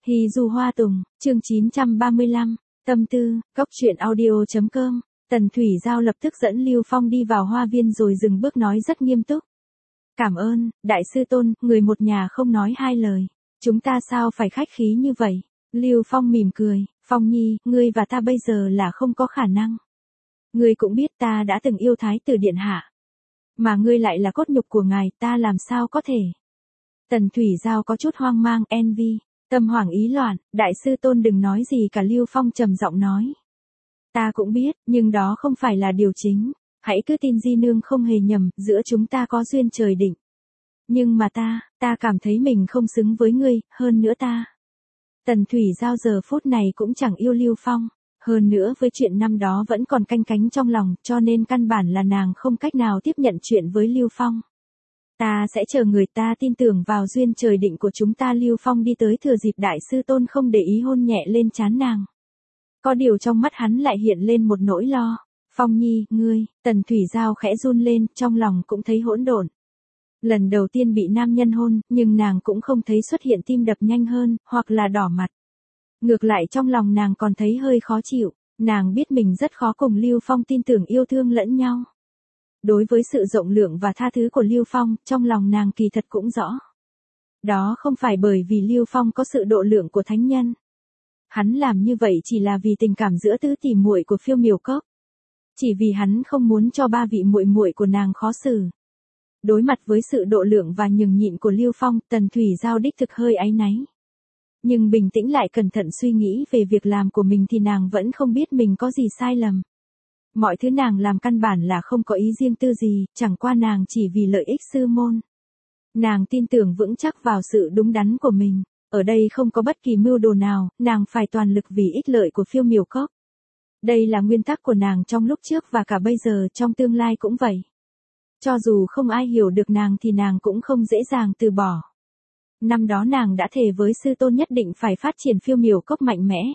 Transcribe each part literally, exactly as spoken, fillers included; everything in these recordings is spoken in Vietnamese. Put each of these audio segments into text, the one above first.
Hy Du Hoa Tùng, chương chín trăm ba mươi lăm, tâm tư, cốc truyện audio.com, Tần Thủy Giao lập tức dẫn Lưu Phong đi vào hoa viên rồi dừng bước nói rất nghiêm túc. Cảm ơn, Đại sư Tôn, người một nhà không nói hai lời. Chúng ta sao phải khách khí như vậy? Lưu Phong mỉm cười, Phong Nhi, ngươi và ta bây giờ là không có khả năng. Ngươi cũng biết ta đã từng yêu Thái tử điện hạ. Mà ngươi lại là cốt nhục của ngài, ta làm sao có thể? Tần Thủy Giao có chút hoang mang, envy, tâm hoảng ý loạn, Đại sư Tôn đừng nói gì cả. Lưu Phong trầm giọng nói. Ta cũng biết, nhưng đó không phải là điều chính. Hãy cứ tin Di Nương không hề nhầm, giữa chúng ta có duyên trời định. Nhưng mà ta, ta cảm thấy mình không xứng với ngươi, hơn nữa ta. Tần Thủy Giao giờ phút này cũng chẳng yêu Lưu Phong. Hơn nữa với chuyện năm đó vẫn còn canh cánh trong lòng, cho nên căn bản là nàng không cách nào tiếp nhận chuyện với Lưu Phong. Ta sẽ chờ người ta tin tưởng vào duyên trời định của chúng ta. Lưu Phong đi tới thừa dịp Đại sư Tôn không để ý hôn nhẹ lên trán nàng. Có điều trong mắt hắn lại hiện lên một nỗi lo. Phong Nhi, ngươi, Tần Thủy Giao khẽ run lên, trong lòng cũng thấy hỗn độn. Lần đầu tiên bị nam nhân hôn, nhưng nàng cũng không thấy xuất hiện tim đập nhanh hơn, hoặc là đỏ mặt. Ngược lại trong lòng nàng còn thấy hơi khó chịu, nàng biết mình rất khó cùng Lưu Phong tin tưởng yêu thương lẫn nhau. Đối với sự rộng lượng và tha thứ của Lưu Phong, trong lòng nàng kỳ thật cũng rõ. Đó không phải bởi vì Lưu Phong có sự độ lượng của thánh nhân. Hắn làm như vậy chỉ là vì tình cảm giữa tứ tỷ muội của Phiêu Miểu Cốc. Chỉ vì hắn không muốn cho ba vị muội muội của nàng khó xử. Đối mặt với sự độ lượng và nhường nhịn của Lưu Phong, Tần Thủy Giao đích thực hơi áy náy. Nhưng bình tĩnh lại cẩn thận suy nghĩ về việc làm của mình thì nàng vẫn không biết mình có gì sai lầm. Mọi thứ nàng làm căn bản là không có ý riêng tư gì, chẳng qua nàng chỉ vì lợi ích sư môn. Nàng tin tưởng vững chắc vào sự đúng đắn của mình. Ở đây không có bất kỳ mưu đồ nào, nàng phải toàn lực vì ích lợi của Phiêu Miểu Cốc. Đây là nguyên tắc của nàng trong lúc trước và cả bây giờ trong tương lai cũng vậy. Cho dù không ai hiểu được nàng thì nàng cũng không dễ dàng từ bỏ. Năm đó nàng đã thề với sư tôn nhất định phải phát triển Phiêu Miểu Cốc mạnh mẽ.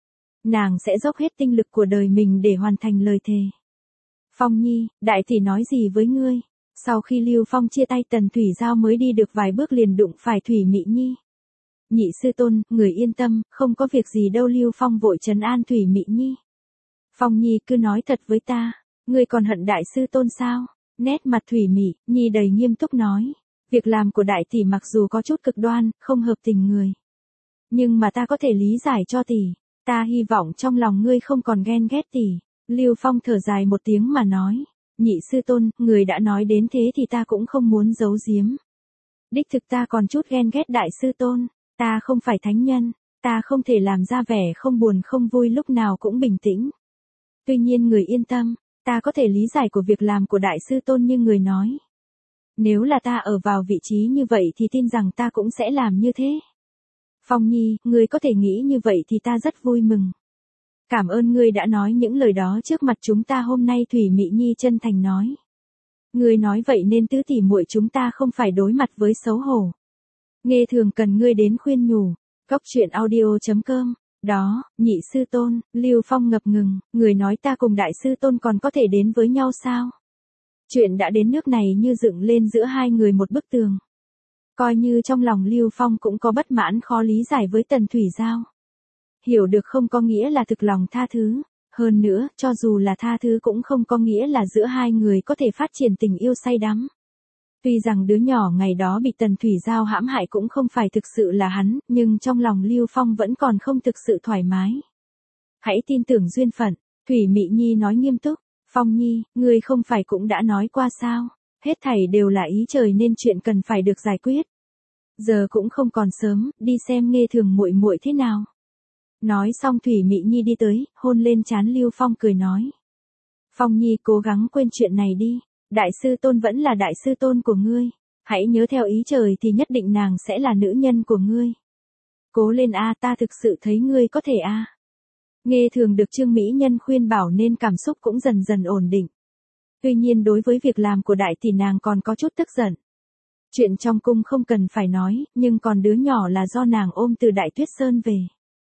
Nàng sẽ dốc hết tinh lực của đời mình để hoàn thành lời thề. Phong Nhi, đại tỷ nói gì với ngươi? Sau khi Lưu Phong chia tay, Tần Thủy Giao mới đi được vài bước liền đụng phải Thủy Mị Nhi. Nhị sư tôn, người yên tâm, không có việc gì đâu. Lưu Phong vội trấn an Thủy Mị Nhi. Phong Nhi cứ nói thật với ta, ngươi còn hận đại sư tôn sao? Nét mặt Thủy Mị Nhi đầy nghiêm túc nói. Việc làm của đại tỷ mặc dù có chút cực đoan, không hợp tình người. Nhưng mà ta có thể lý giải cho tỷ. Ta hy vọng trong lòng ngươi không còn ghen ghét tỷ. Lưu Phong thở dài một tiếng mà nói. Nhị sư tôn, người đã nói đến thế thì ta cũng không muốn giấu giếm. Đích thực ta còn chút ghen ghét đại sư tôn. Ta không phải thánh nhân. Ta không thể làm ra vẻ không buồn không vui, lúc nào cũng bình tĩnh. Tuy nhiên người yên tâm. Ta có thể lý giải của việc làm của đại sư tôn như người nói. Nếu là ta ở vào vị trí như vậy thì tin rằng ta cũng sẽ làm như thế. Phong Nhi, ngươi có thể nghĩ như vậy thì ta rất vui mừng. Cảm ơn ngươi đã nói những lời đó trước mặt chúng ta hôm nay. Thủy Mị Nhi chân thành nói. Ngươi nói vậy nên tứ tỷ muội chúng ta không phải đối mặt với xấu hổ. Nghe thường cần ngươi đến khuyên nhủ. Cốc truyện audio.com. Đó, nhị sư tôn, Lưu Phong ngập ngừng, người nói ta cùng đại sư tôn còn có thể đến với nhau sao? Chuyện đã đến nước này như dựng lên giữa hai người một bức tường. Coi như trong lòng Lưu Phong cũng có bất mãn khó lý giải với Tần Thủy Giao. Hiểu được không có nghĩa là thực lòng tha thứ. Hơn nữa, cho dù là tha thứ cũng không có nghĩa là giữa hai người có thể phát triển tình yêu say đắm. Tuy rằng đứa nhỏ ngày đó bị Tần Thủy Giao hãm hại cũng không phải thực sự là hắn, nhưng trong lòng Lưu Phong vẫn còn không thực sự thoải mái. Hãy tin tưởng duyên phận, Thủy Mị Nhi nói nghiêm túc. Phong Nhi, ngươi không phải cũng đã nói qua sao? Hết thảy đều là ý trời nên chuyện cần phải được giải quyết. Giờ cũng không còn sớm, đi xem Nghe thường muội muội thế nào. Nói xong Thủy Mị Nhi đi tới, hôn lên trán Lưu Phong cười nói. Phong Nhi cố gắng quên chuyện này đi. Đại sư tôn vẫn là đại sư tôn của ngươi. Hãy nhớ theo ý trời thì nhất định nàng sẽ là nữ nhân của ngươi. Cố lên a, ta thực sự thấy ngươi có thể a. Nghe thường được Trương Mỹ Nhân khuyên bảo nên cảm xúc cũng dần dần ổn định. Tuy nhiên đối với việc làm của đại tỷ nàng còn có chút tức giận. Chuyện trong cung không cần phải nói, nhưng còn đứa nhỏ là do nàng ôm từ Đại Tuyết Sơn về.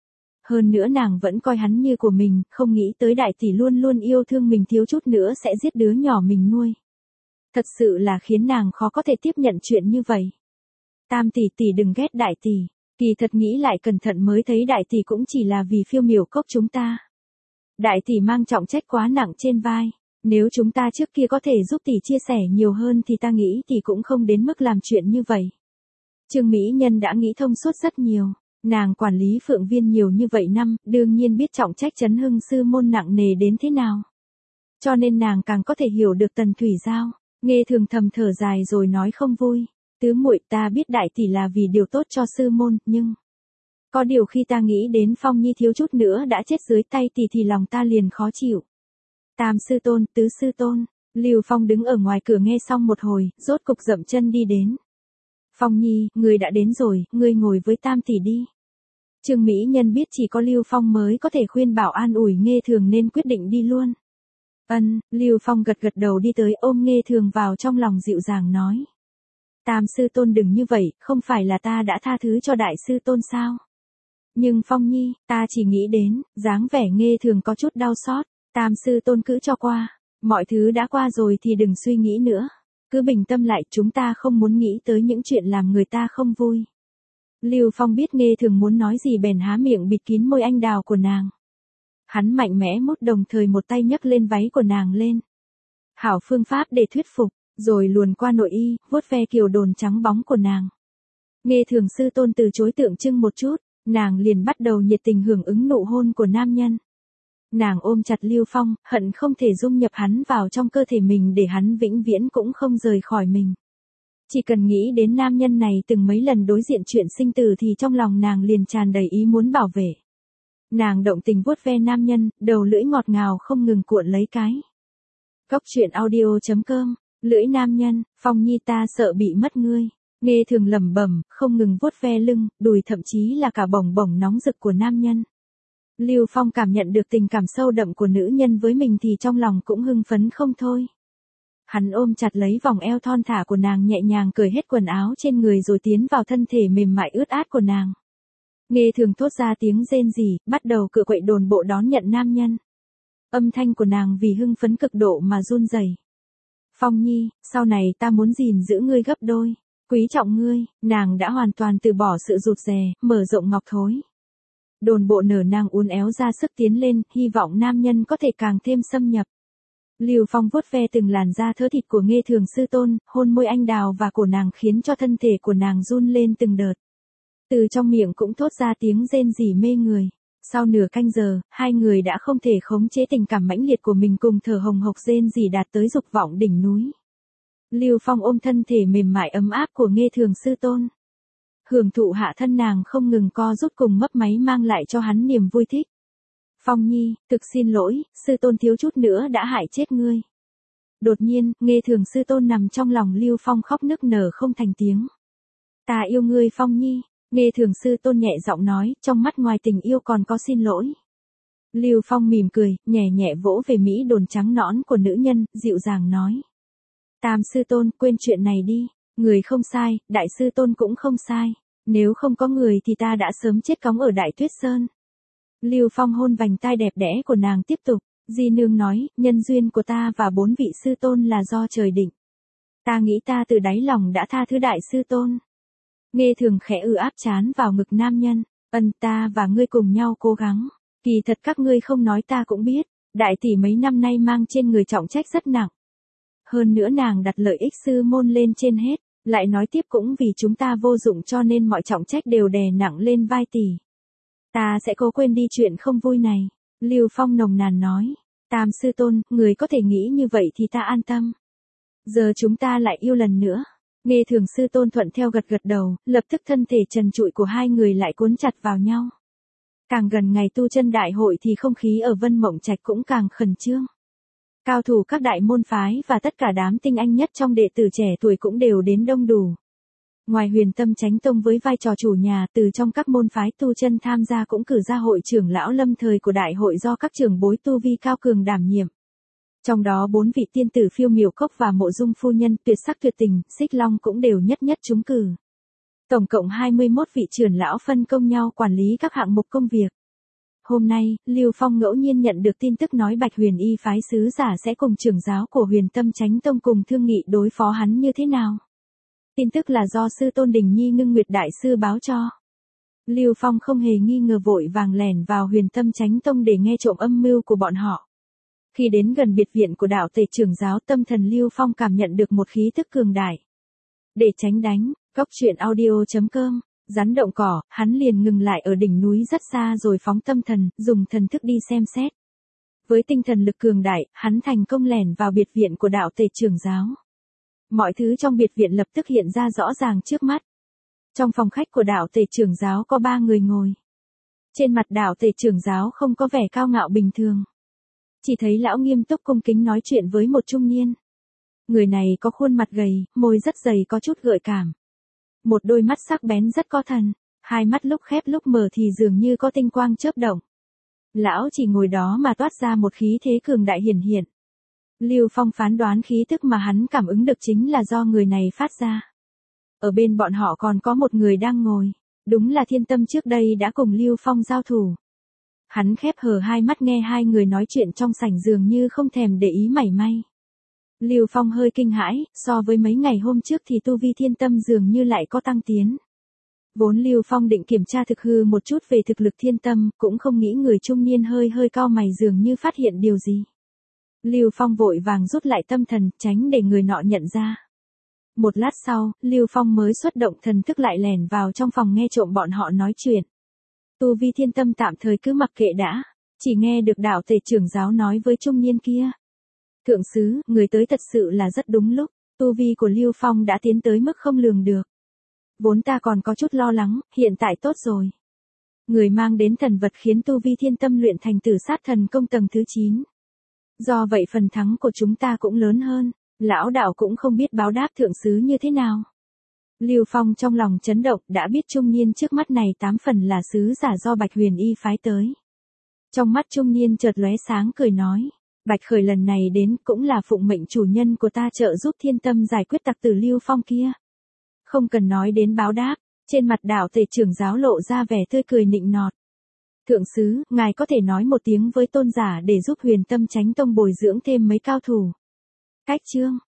Hơn nữa nàng vẫn coi hắn như của mình, không nghĩ tới đại tỷ luôn luôn yêu thương mình thiếu chút nữa sẽ giết đứa nhỏ mình nuôi. Thật sự là khiến nàng khó có thể tiếp nhận chuyện như vậy. Tam tỷ tỷ đừng ghét đại tỷ. Kỳ thật nghĩ lại cẩn thận mới thấy đại tỷ cũng chỉ là vì phiêu miểu cốc chúng ta. Đại tỷ mang trọng trách quá nặng trên vai. Nếu chúng ta trước kia có thể giúp tỷ chia sẻ nhiều hơn thì ta nghĩ tỷ cũng không đến mức làm chuyện như vậy. Trương Mỹ Nhân đã nghĩ thông suốt rất nhiều. Nàng quản lý Phượng Viên nhiều như vậy năm, đương nhiên biết trọng trách Chấn Hưng sư môn nặng nề đến thế nào. Cho nên nàng càng có thể hiểu được Tần Thủy Giao. Nghe thường thầm thở dài rồi nói không vui. Tứ muội, ta biết đại tỷ là vì điều tốt cho sư môn, nhưng có điều khi ta nghĩ đến Phong Nhi thiếu chút nữa đã chết dưới tay tỷ thì lòng ta liền khó chịu. Tam sư tôn, tứ sư tôn. Lưu Phong đứng ở ngoài cửa nghe xong một hồi, rốt cục dậm chân đi đến. Phong Nhi, người đã đến rồi, ngươi ngồi với Tam tỷ đi. Trương Mỹ Nhân biết chỉ có Lưu Phong mới có thể khuyên bảo an ủi Nghê Thường nên quyết định đi luôn. Ân, Lưu Phong gật gật đầu đi tới ôm Nghê Thường vào trong lòng dịu dàng nói. Tam sư tôn đừng như vậy, không phải là ta đã tha thứ cho đại sư tôn sao? Nhưng Phong Nhi, ta chỉ nghĩ đến, dáng vẻ Nghê Thường có chút đau xót. Tam sư tôn cứ cho qua, mọi thứ đã qua rồi thì đừng suy nghĩ nữa. Cứ bình tâm lại, chúng ta không muốn nghĩ tới những chuyện làm người ta không vui. Lưu Phong biết Nghê Thường muốn nói gì bèn há miệng bịt kín môi anh đào của nàng. Hắn mạnh mẽ mút đồng thời một tay nhấc lên váy của nàng lên. Hảo phương pháp để thuyết phục, rồi luồn qua nội y, vuốt ve kiều đồn trắng bóng của nàng. Nghê Thường sư tôn từ chối tượng trưng một chút, nàng liền bắt đầu nhiệt tình hưởng ứng nụ hôn của nam nhân. Nàng ôm chặt Lưu Phong, hận không thể dung nhập hắn vào trong cơ thể mình để hắn vĩnh viễn cũng không rời khỏi mình. Chỉ cần nghĩ đến nam nhân này từng mấy lần đối diện chuyện sinh tử thì trong lòng nàng liền tràn đầy ý muốn bảo vệ. Nàng động tình vuốt ve nam nhân, đầu lưỡi ngọt ngào không ngừng cuộn lấy cái. Cốc truyện audio chấm com, lưỡi nam nhân, Phong Nhi ta sợ bị mất ngươi. Nghê Thường lẩm bẩm, không ngừng vuốt ve lưng, đùi thậm chí là cả bồng bồng nóng rực của nam nhân. Lưu Phong cảm nhận được tình cảm sâu đậm của nữ nhân với mình thì trong lòng cũng hưng phấn không thôi. Hắn ôm chặt lấy vòng eo thon thả của nàng nhẹ nhàng cởi hết quần áo trên người rồi tiến vào thân thể mềm mại ướt át của nàng. Nghê Thường thốt ra tiếng rên rỉ, bắt đầu cựa quậy đồn bộ đón nhận nam nhân. Âm thanh của nàng vì hưng phấn cực độ mà run rẩy. Phong Nhi, sau này ta muốn gìn giữ ngươi gấp đôi, quý trọng ngươi. Nàng đã hoàn toàn từ bỏ sự rụt rè, mở rộng ngọc thối. Đồn bộ nở nang uốn éo ra sức tiến lên, hy vọng nam nhân có thể càng thêm xâm nhập. Lưu Phong vuốt ve từng làn da thớ thịt của Nghê Thường sư tôn, hôn môi anh đào và cổ nàng khiến cho thân thể của nàng run lên từng đợt. Từ trong miệng cũng thốt ra tiếng rên rỉ mê người. Sau nửa canh giờ, hai người đã không thể khống chế tình cảm mãnh liệt của mình cùng thở hồng hộc rên rỉ đạt tới dục vọng đỉnh núi. Lưu Phong ôm thân thể mềm mại ấm áp của Nghê Thường sư tôn. Hưởng thụ hạ thân nàng không ngừng co rút cùng mấp máy mang lại cho hắn niềm vui thích. Phong Nhi, thực xin lỗi, sư tôn thiếu chút nữa đã hại chết ngươi. Đột nhiên, Nghê Thường sư tôn nằm trong lòng Lưu Phong khóc nức nở không thành tiếng. Ta yêu ngươi Phong Nhi, Nghê Thường sư tôn nhẹ giọng nói, trong mắt ngoài tình yêu còn có xin lỗi. Lưu Phong mỉm cười, nhẹ nhẹ vỗ về mỹ đồn trắng nõn của nữ nhân, dịu dàng nói. Tam sư tôn, quên chuyện này đi, người không sai, đại sư tôn cũng không sai. Nếu không có người thì ta đã sớm chết cóng ở Đại Tuyết Sơn. Lưu Phong hôn vành tai đẹp đẽ của nàng tiếp tục, Di nương nói, nhân duyên của ta và bốn vị sư tôn là do trời định. Ta nghĩ ta từ đáy lòng đã tha thứ đại sư tôn. Nghê Thường khẽ ư áp chán vào ngực nam nhân, ân ta và ngươi cùng nhau cố gắng. Kỳ thật các ngươi không nói ta cũng biết, đại tỷ mấy năm nay mang trên người trọng trách rất nặng. Hơn nữa nàng đặt lợi ích sư môn lên trên hết. Lại nói tiếp cũng vì chúng ta vô dụng cho nên mọi trọng trách đều đè nặng lên vai tỷ. Ta sẽ cố quên đi chuyện không vui này. Lưu Phong nồng nàn nói. Tam sư tôn, người có thể nghĩ như vậy thì ta an tâm. Giờ chúng ta lại yêu lần nữa. Nghê Thường sư tôn thuận theo gật gật đầu, lập tức thân thể trần trụi của hai người lại cuốn chặt vào nhau. Càng gần ngày tu chân đại hội thì không khí ở Vân Mộng Trạch cũng càng khẩn trương. Cao thủ các đại môn phái và tất cả đám tinh anh nhất trong đệ tử trẻ tuổi cũng đều đến đông đủ. Ngoài Huyền Tâm Chánh Tông với vai trò chủ nhà, từ trong các môn phái tu chân tham gia cũng cử ra hội trưởng lão lâm thời của đại hội do các trưởng bối tu vi cao cường đảm nhiệm. Trong đó bốn vị tiên tử Phiêu Miểu Cốc và Mộ Dung phu nhân tuyệt sắc tuyệt tình, Xích Long cũng đều nhất nhất trúng cử. Tổng cộng hai mươi mốt vị trưởng lão phân công nhau quản lý các hạng mục công việc. Hôm nay, Lưu Phong ngẫu nhiên nhận được tin tức nói Bạch Huyền Y phái sứ giả sẽ cùng trưởng giáo của Huyền Tâm Chánh Tông cùng thương nghị đối phó hắn như thế nào. Tin tức là do sư tôn Đình Nhi Ngưng Nguyệt đại sư báo cho. Lưu Phong không hề nghi ngờ vội vàng lẻn vào Huyền Tâm Chánh Tông để nghe trộm âm mưu của bọn họ. Khi đến gần biệt viện của đạo tể trưởng giáo, tâm thần Lưu Phong cảm nhận được một khí tức cường đại. Để tránh đánh, Cốc Truyện Audio chấm com, rắn động cỏ, hắn liền ngừng lại ở đỉnh núi rất xa rồi phóng tâm thần, dùng thần thức đi xem xét. Với tinh thần lực cường đại, hắn thành công lẻn vào biệt viện của đạo tể trưởng giáo. Mọi thứ trong biệt viện lập tức hiện ra rõ ràng trước mắt. Trong phòng khách của đạo tể trưởng giáo có ba người ngồi. Trên mặt đạo tể trưởng giáo không có vẻ cao ngạo bình thường. Chỉ thấy lão nghiêm túc cung kính nói chuyện với một trung niên. Người này có khuôn mặt gầy, môi rất dày có chút gợi cảm. Một đôi mắt sắc bén rất có thần, hai mắt lúc khép lúc mở thì dường như có tinh quang chớp động. Lão chỉ ngồi đó mà toát ra một khí thế cường đại hiển hiện. Lưu Phong phán đoán khí tức mà hắn cảm ứng được chính là do người này phát ra. Ở bên bọn họ còn có một người đang ngồi, đúng là Thiên Tâm trước đây đã cùng Lưu Phong giao thủ. Hắn khép hờ hai mắt nghe hai người nói chuyện trong sảnh dường như không thèm để ý mảy may. Lưu Phong hơi kinh hãi, so với mấy ngày hôm trước thì tu vi Thiên Tâm dường như lại có tăng tiến. Vốn Lưu Phong định kiểm tra thực hư một chút về thực lực Thiên Tâm, cũng không nghĩ người trung niên hơi hơi cau mày dường như phát hiện điều gì. Lưu Phong vội vàng rút lại tâm thần, tránh để người nọ nhận ra. Một lát sau, Lưu Phong mới xuất động thần thức lại lẻn vào trong phòng nghe trộm bọn họ nói chuyện. Tu vi Thiên Tâm tạm thời cứ mặc kệ đã, chỉ nghe được đạo tể trưởng giáo nói với trung niên kia. Thượng sứ, người tới thật sự là rất đúng lúc, tu vi của Lưu Phong đã tiến tới mức không lường được. Vốn ta còn có chút lo lắng, hiện tại tốt rồi. Người mang đến thần vật khiến tu vi Thiên Tâm luyện thành tử sát thần công tầng thứ chín. Do vậy phần thắng của chúng ta cũng lớn hơn, lão đạo cũng không biết báo đáp thượng sứ như thế nào. Lưu Phong trong lòng chấn động, đã biết trung niên trước mắt này tám phần là sứ giả do Bạch Huyền Y phái tới. Trong mắt trung niên chợt lóe sáng cười nói, Bạch Khởi lần này đến cũng là phụng mệnh chủ nhân của ta trợ giúp Thiên Tâm giải quyết tặc tử Lưu Phong kia. Không cần nói đến báo đáp, trên mặt đạo tể trưởng giáo lộ ra vẻ tươi cười nịnh nọt. Thượng sứ, ngài có thể nói một tiếng với tôn giả để giúp Huyền Tâm Chánh Tông bồi dưỡng thêm mấy cao thủ. Cách chương